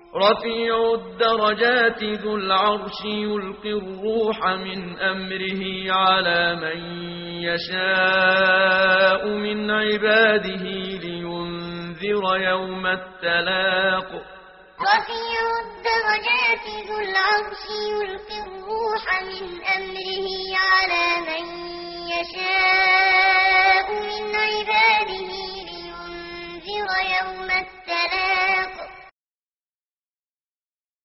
رفيع الدرجات ذو العرش يلقي الروح من أمره على من يشاء من عباده لينذر يوم التلاق رفيع الدرجات ذو العرش يلقي الروح من أمره على من يشاء